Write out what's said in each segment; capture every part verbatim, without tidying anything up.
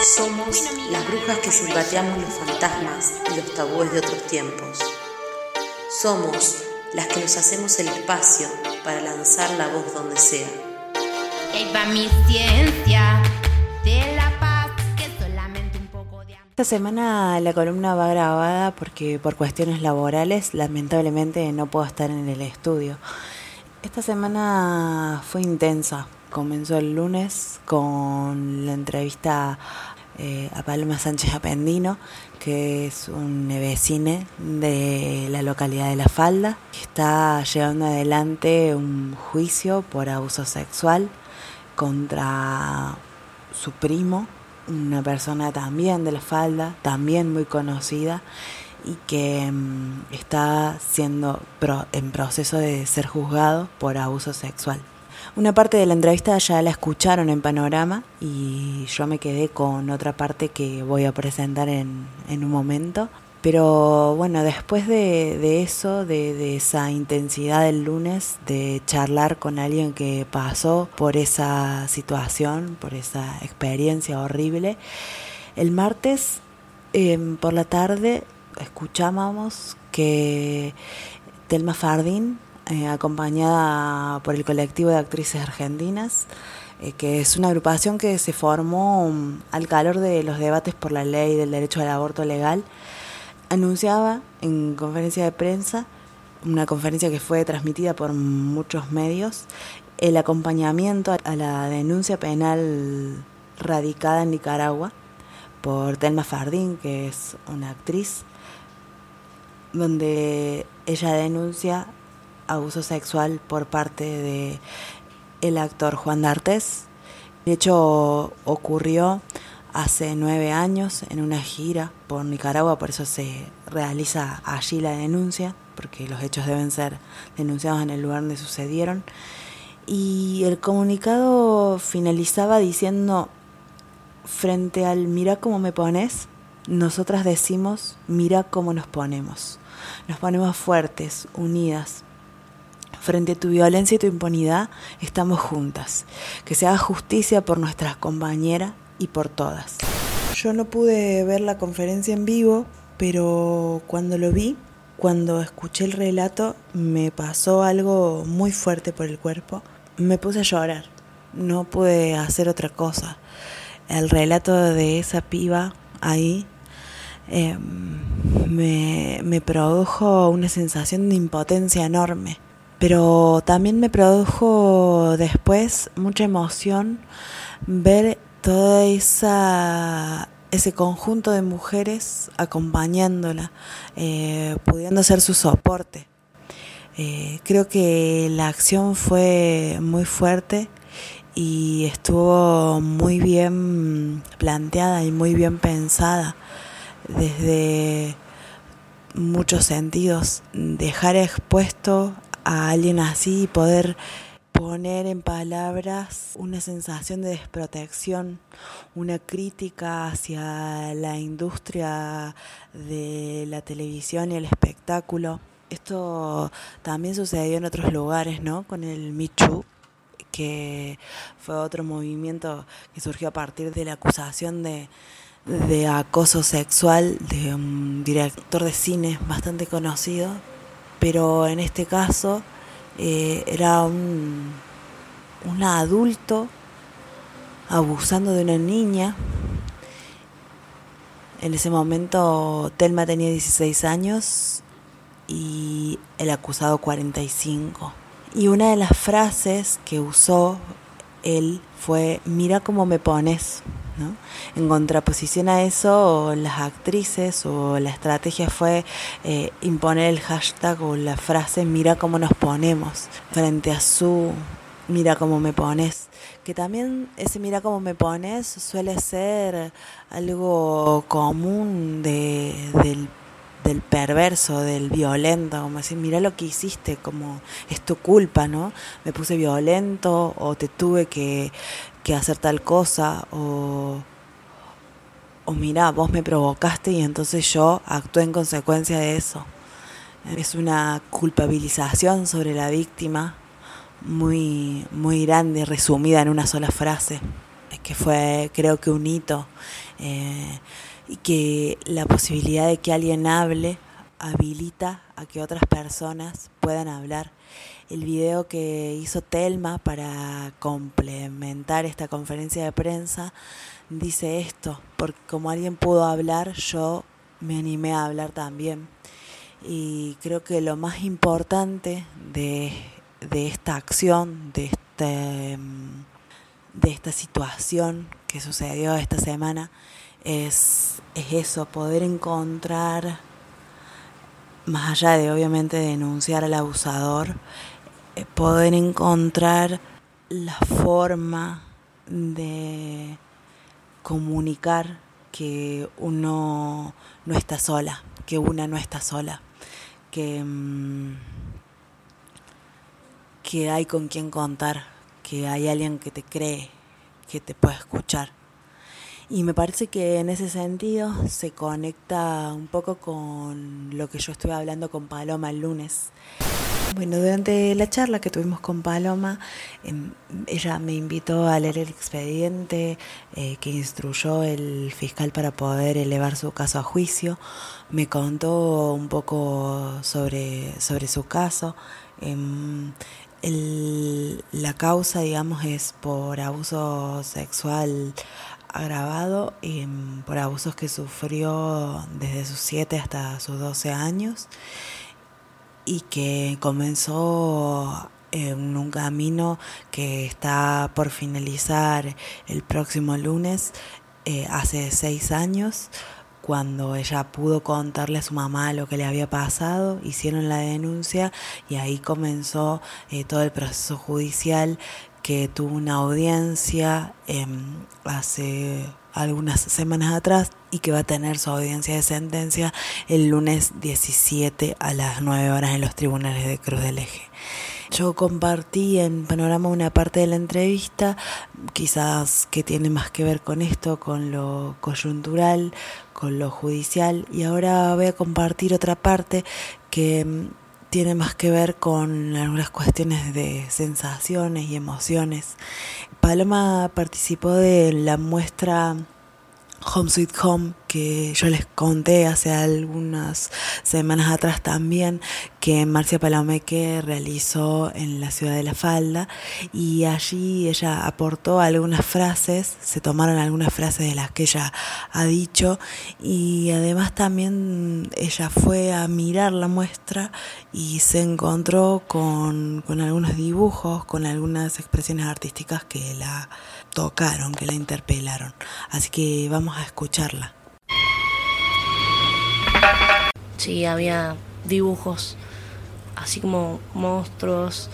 Somos las brujas que silbateamos los fantasmas y los tabúes de otros tiempos. Somos las que nos hacemos el espacio para lanzar la voz donde sea. Y va mi ciencia de la paz, que solamente un poco de amor. Esta semana la columna va grabada porque por cuestiones laborales lamentablemente no puedo estar en el estudio. Esta semana fue intensa. Comenzó el lunes con la entrevista eh, a Paloma Sánchez Apendino, que es un vecine de la localidad de La Falda. Está llevando adelante un juicio por abuso sexual contra su primo, una persona también de La Falda, también muy conocida, y que um, está siendo pro, en proceso de ser juzgado por abuso sexual. Una parte de la entrevista ya la escucharon en Panorama y yo me quedé con otra parte que voy a presentar en, en un momento. Pero bueno, después de, de eso, de, de esa intensidad del lunes, de charlar con alguien que pasó por esa situación, por esa experiencia horrible, el martes eh, por la tarde escuchábamos que Telma Fardín, Eh, acompañada por el colectivo de actrices argentinas, eh, que es una agrupación que se formó um, al calor de los debates por la ley del derecho al aborto legal, anunciaba en conferencia de prensa, una conferencia que fue transmitida por muchos medios, el acompañamiento a la denuncia penal radicada en Nicaragua por Telma Fardín, que es una actriz, donde ella denuncia abuso sexual por parte de el actor Juan D'Artes. De hecho, ocurrió hace nueve años en una gira por Nicaragua, por eso se realiza allí la denuncia, porque los hechos deben ser denunciados en el lugar donde sucedieron. Y el comunicado finalizaba diciendo: frente al "mira cómo me pones", nosotras decimos: mira cómo nos ponemos. Nos ponemos fuertes, unidas. Frente a tu violencia y tu impunidad, estamos juntas. Que se haga justicia por nuestras compañeras y por todas. Yo no pude ver la conferencia en vivo, pero cuando lo vi, cuando escuché el relato, me pasó algo muy fuerte por el cuerpo. Me puse a llorar. No pude hacer otra cosa. El relato de esa piba ahí eh, me, me produjo una sensación de impotencia enorme. Pero también me produjo después mucha emoción ver todo esa, ese conjunto de mujeres acompañándola, eh, pudiendo ser su soporte. Eh, creo que la acción fue muy fuerte y estuvo muy bien planteada y muy bien pensada desde muchos sentidos. Dejar expuesto a alguien así y poder poner en palabras una sensación de desprotección, una crítica hacia la industria de la televisión y el espectáculo. Esto también sucedió en otros lugares, ¿no? Con el Me Too, que fue otro movimiento que surgió a partir de la acusación de, de acoso sexual de un director de cine bastante conocido. Pero en este caso eh, era un, un adulto abusando de una niña. En ese momento Telma tenía dieciséis años y el acusado cuarenta y cinco. Y una de las frases que usó él fue: mira cómo me pones, ¿no? En contraposición a eso, las actrices o la estrategia fue eh, imponer el hashtag o la frase "mira cómo nos ponemos" frente a su "mira cómo me pones", que también ese "mira cómo me pones" suele ser algo común de, del del perverso, del violento, como decir: mira lo que hiciste, como es tu culpa, ¿no? Me puse violento, o te tuve que, que hacer tal cosa, o, o mira, vos me provocaste y entonces yo actué en consecuencia de eso. Es una culpabilización sobre la víctima muy, muy grande, resumida en una sola frase, que fue creo que un hito, eh, y que la posibilidad de que alguien hable habilita a que otras personas puedan hablar. El video que hizo Telma para complementar esta conferencia de prensa dice esto, porque como alguien pudo hablar, yo me animé a hablar también. Y creo que lo más importante de, de esta acción, de este, de esta situación que sucedió esta semana, es, es eso, poder encontrar, más allá de obviamente denunciar al abusador, eh, poder encontrar la forma de comunicar que uno no está sola, que una no está sola, que, que hay con quien contar, que hay alguien que te cree, que te puede escuchar. Y me parece que en ese sentido se conecta un poco con lo que yo estuve hablando con Paloma el lunes. Bueno, durante la charla que tuvimos con Paloma, eh, ella me invitó a leer el expediente eh, que instruyó el fiscal para poder elevar su caso a juicio. Me contó un poco sobre, sobre su caso. Eh, el, la causa, digamos, es por abuso sexual agravado, eh, por abusos que sufrió desde sus siete hasta sus doce años. Y que comenzó en un camino que está por finalizar el próximo lunes, eh, hace seis años, cuando ella pudo contarle a su mamá lo que le había pasado, hicieron la denuncia y ahí comenzó eh, todo el proceso judicial, que tuvo una audiencia eh, hace algunas semanas atrás y que va a tener su audiencia de sentencia el lunes diecisiete a las nueve horas en los tribunales de Cruz del Eje. Yo compartí en Panorama una parte de la entrevista, quizás que tiene más que ver con esto, con lo coyuntural, con lo judicial, y ahora voy a compartir otra parte que tiene más que ver con algunas cuestiones de sensaciones y emociones. Paloma participó de la muestra Home Sweet Home, que yo les conté hace algunas semanas atrás también, que Marcia Palomeque realizó en la ciudad de La Falda, y allí ella aportó algunas frases, se tomaron algunas frases de las que ella ha dicho, y además también ella fue a mirar la muestra y se encontró con, con algunos dibujos, con algunas expresiones artísticas que la tocaron, que la interpelaron. Así que vamos a escucharla. Sí, había dibujos, así como monstruos,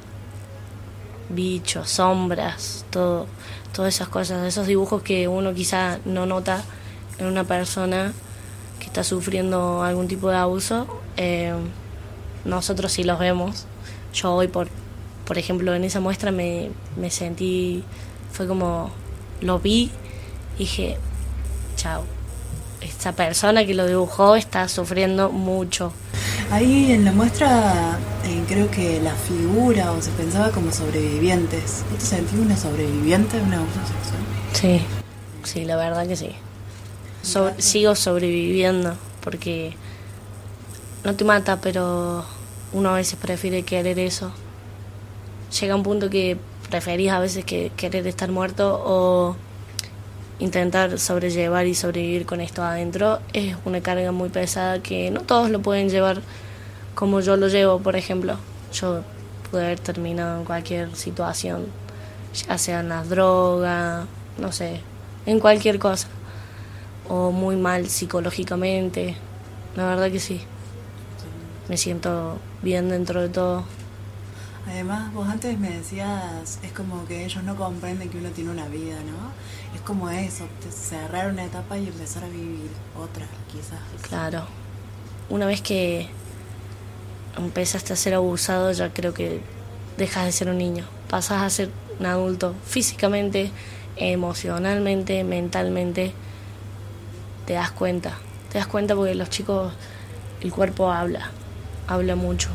bichos, sombras, todo, todas esas cosas, esos dibujos que uno quizá no nota en una persona que está sufriendo algún tipo de abuso. Eh, nosotros sí los vemos. Yo hoy, por, por ejemplo, en esa muestra me, me sentí, fue como, lo vi y dije, chao, esta persona que lo dibujó está sufriendo mucho. Ahí en la muestra eh, creo que la figura o se pensaba como sobrevivientes. ¿Vos te sentís una sobreviviente de un abuso sexual? Sí, sí, la verdad que sí. So, sigo sobreviviendo porque no te mata, pero uno a veces prefiere querer eso. Llega un punto que preferís a veces que querer estar muerto o intentar sobrellevar y sobrevivir con esto adentro. Es una carga muy pesada que no todos lo pueden llevar como yo lo llevo, por ejemplo. Yo pude haber terminado en cualquier situación, ya sea en las drogas, no sé, en cualquier cosa, o muy mal psicológicamente. La verdad que sí, me siento bien dentro de todo. Además, vos antes me decías, es como que ellos no comprenden que uno tiene una vida, ¿no? Es como eso, cerrar una etapa y empezar a vivir otra, quizás. Claro. Una vez que empezaste a ser abusado, ya creo que dejas de ser un niño. Pasas a ser un adulto físicamente, emocionalmente, mentalmente. Te das cuenta. Te das cuenta porque los chicos, el cuerpo habla, habla mucho.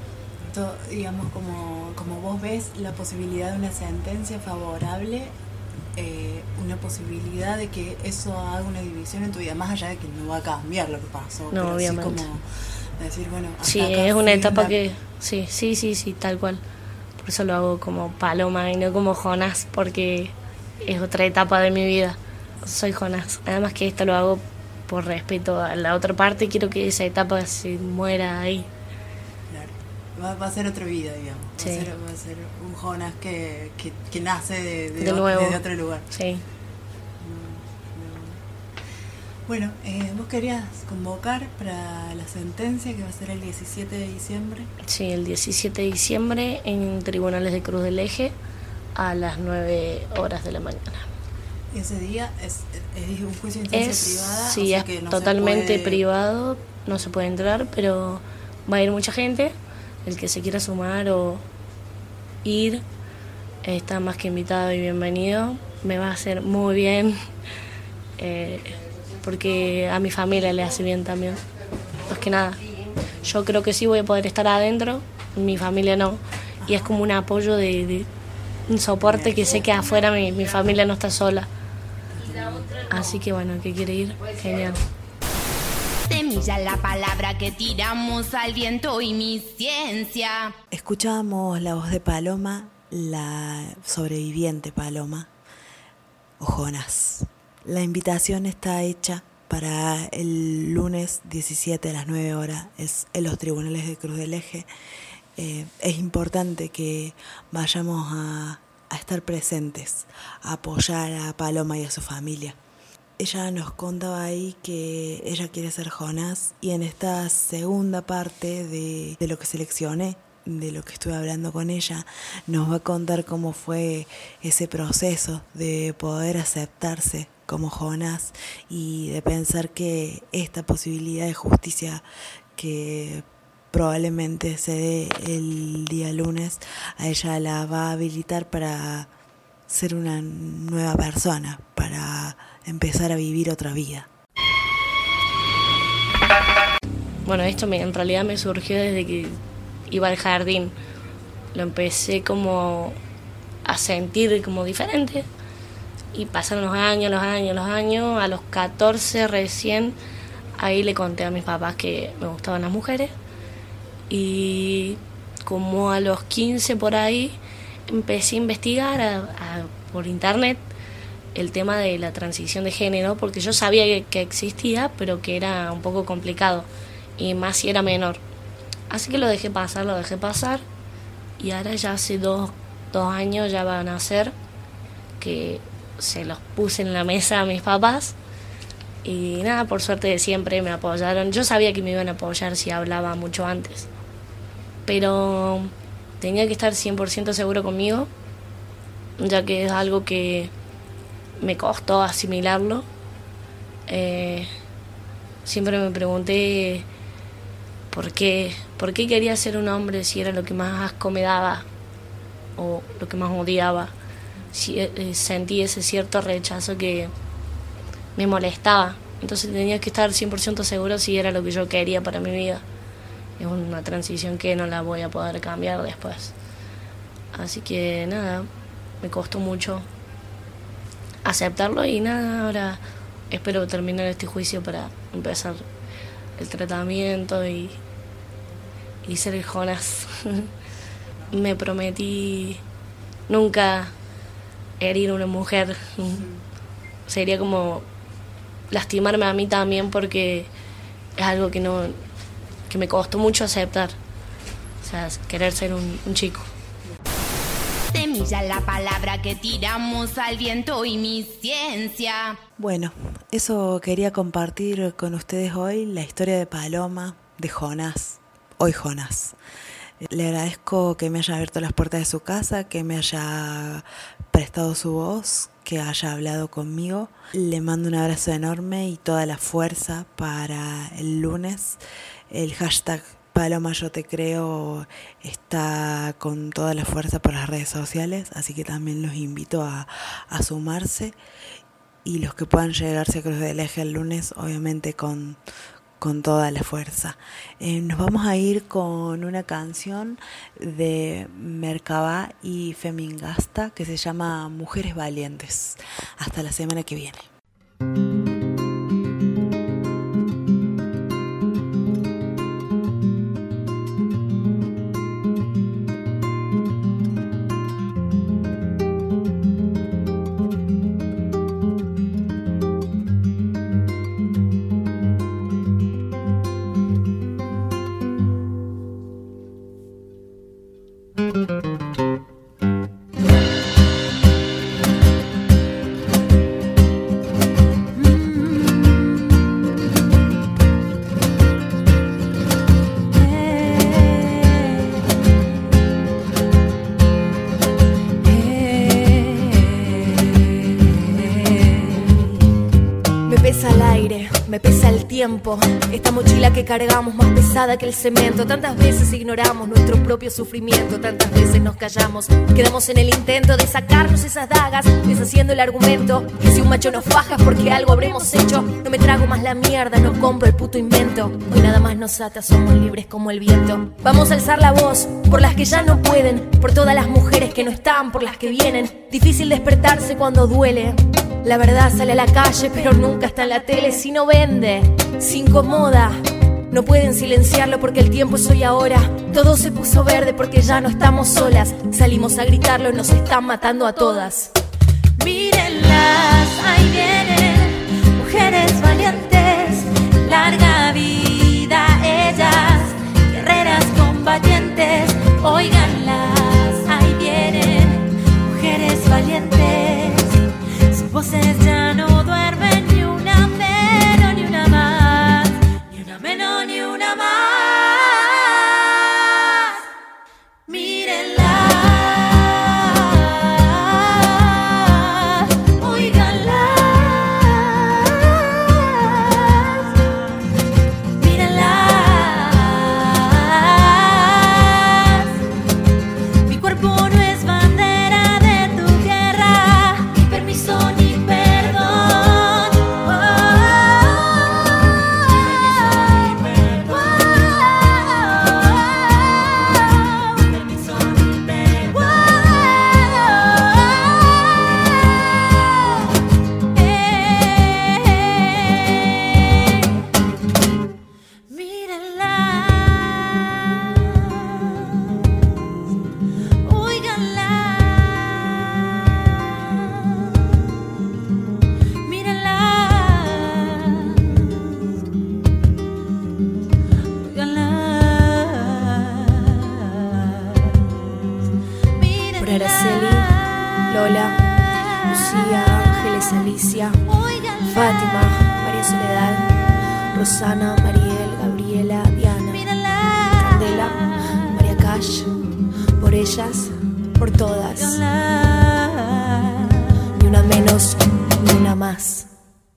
Digamos, como, como vos ves la posibilidad de una sentencia favorable eh, una posibilidad de que eso haga una división en tu vida, más allá de que no va a cambiar lo que pasó, No, pero obviamente. así como decir, bueno, hasta Sí, acá es una fui etapa una- que... Sí, sí, sí, sí, tal cual. Por eso lo hago como Paloma y no como Jonás, porque es otra etapa de mi vida. Soy Jonás. Además que esto lo hago por respeto a la otra parte, quiero que esa etapa se muera ahí. Claro. Va, va a ser otra vida, digamos. Va, Sí. a, ser, va a ser un Jonas que, que, que nace de, de, De o- nuevo. desde otro lugar. Sí. Bueno, eh, vos querías convocar para la sentencia que va a ser el diecisiete de diciembre. Sí, el diecisiete de diciembre en Tribunales de Cruz del Eje a las nueve horas de la mañana. Ese día es, es un juicio de instancia Es, privada. sí, o sea es que no se totalmente puede- privado, no se puede entrar, pero va a ir mucha gente. El que se quiera sumar o ir está más que invitado y bienvenido. Me va a hacer muy bien, eh, porque a mi familia le hace bien también. Más que nada, yo creo que sí voy a poder estar adentro, mi familia no. Y es como un apoyo de, de un soporte que sé que afuera mi, mi familia no está sola. Así que bueno, que quiere ir, genial. Semilla la palabra que tiramos al viento y mi ciencia. Escuchábamos la voz de Paloma, la sobreviviente Paloma, o Jonas. La invitación está hecha para el lunes diecisiete a las nueve horas, es en los tribunales de Cruz del Eje. Eh, es importante que vayamos a, a estar presentes, a apoyar a Paloma y a su familia. Ella nos contaba ahí que ella quiere ser Jonás, y en esta segunda parte de, de lo que seleccioné, de lo que estuve hablando con ella, nos va a contar cómo fue ese proceso de poder aceptarse como Jonás y de pensar que esta posibilidad de justicia que probablemente se dé el día lunes, a ella la va a habilitar para ser una nueva persona, para empezar a vivir otra vida. Bueno, esto me, en realidad me surgió desde que iba al jardín. Lo empecé como a sentir como diferente. Y pasaron los años, los años, los años. A los catorce recién, ahí le conté a mis papás que me gustaban las mujeres. Y como a los quince por ahí, empecé a investigar a, a, por internet el tema de la transición de género, porque yo sabía que, que existía, pero que era un poco complicado, y más si era menor. Así que lo dejé pasar, lo dejé pasar, y ahora ya hace dos, dos años ya van a ser que se los puse en la mesa a mis papás, y nada, por suerte de siempre me apoyaron. Yo sabía que me iban a apoyar si hablaba mucho antes, pero tenía que estar cien por ciento seguro conmigo, ya que es algo que me costó asimilarlo. Eh, siempre me pregunté por qué, por qué quería ser un hombre si era lo que más asco me daba o lo que más odiaba. Si, eh, sentí ese cierto rechazo que me molestaba. Entonces tenía que estar cien por ciento seguro si era lo que yo quería para mi vida. Es una transición que no la voy a poder cambiar después. Así que nada, me costó mucho aceptarlo y nada, ahora espero terminar este juicio para empezar el tratamiento y, y ser el Jonás. Me prometí nunca herir a una mujer. Sería como lastimarme a mí también, porque es algo que no que me costó mucho aceptar. O sea, querer ser un, un chico. Semilla la palabra que tiramos al viento y mi ciencia. Bueno, eso quería compartir con ustedes hoy, la historia de Paloma, de Jonás, hoy Jonás. Le agradezco que me haya abierto las puertas de su casa, que me haya prestado su voz, que haya hablado conmigo. Le mando un abrazo enorme y toda la fuerza para el lunes. El hashtag Paloma Yo Te Creo está con toda la fuerza por las redes sociales, así que también los invito a, a sumarse. Y los que puedan llegarse a Cruz del Eje el lunes, obviamente con, con toda la fuerza. Eh, nos vamos a ir con una canción de Merkabah y Femingasta que se llama Mujeres Valientes. Hasta la semana que viene. Esta mochila que cargamos más pesada que el cemento. Tantas veces ignoramos nuestro propio sufrimiento, tantas veces nos callamos, quedamos en el intento de sacarnos esas dagas, deshaciendo el argumento que si un macho nos faja es porque algo habremos hecho. No me trago más la mierda, no compro el puto invento. Hoy nada más nos ata, somos libres como el viento. Vamos a alzar la voz por las que ya no pueden, por todas las mujeres que no están, por las que vienen. Difícil despertarse cuando duele. La verdad sale a la calle, pero nunca está en la tele. Si no vende, se incomoda. No pueden silenciarlo porque el tiempo es hoy ahora. Todo se puso verde porque ya no estamos solas. Salimos a gritarlo, nos están matando a todas. Mírenlas, ahí vienen, mujeres valientes. Larga vida ellas, guerreras combatientes. Óiganlas, ahí vienen, mujeres valientes. Sus voces ya no duermen, ni una menos, ni una más, ni una menos, ni una más. Mírenla, óiganla, mírenla. Mi cuerpo no es bandera de tu guerra, ni permiso ni perdón. Oh, permiso ni perdón. Mírenla, óiganla, mírenla, óiganla, Por Araceli, Lola, Lucía, Ángeles, Alicia, Fátima, María Soledad, Rosana, Mariel, Gabriela, Diana, Candela, María Cash. Por ellas, por todas.